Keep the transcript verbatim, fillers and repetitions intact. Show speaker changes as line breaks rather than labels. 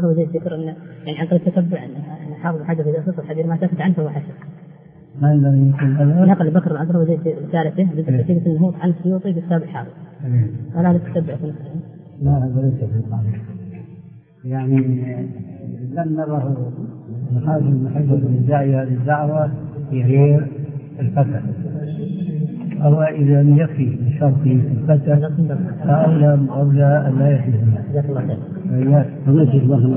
هو زي الذكر أن يعني عن طريق التتبع أن حافظ حاجة في تصل الحديث ما سكت عنه فهو حسن.
ما ينبغي يكون هذا.
نقل بكر العذر وزيد الثالثة بالترتيب الموت عن السيوطي بالسابع حافظ. ولا تتبع في نفسه.
لا هذا ليس في القانون. يعني لم نره الحافظ المحب للداعية للدعوة في غير الفتح. أو إذا لم يكفي بشرط الفتح فأولى أولى أن لا يحدث.
جزاك الله خير.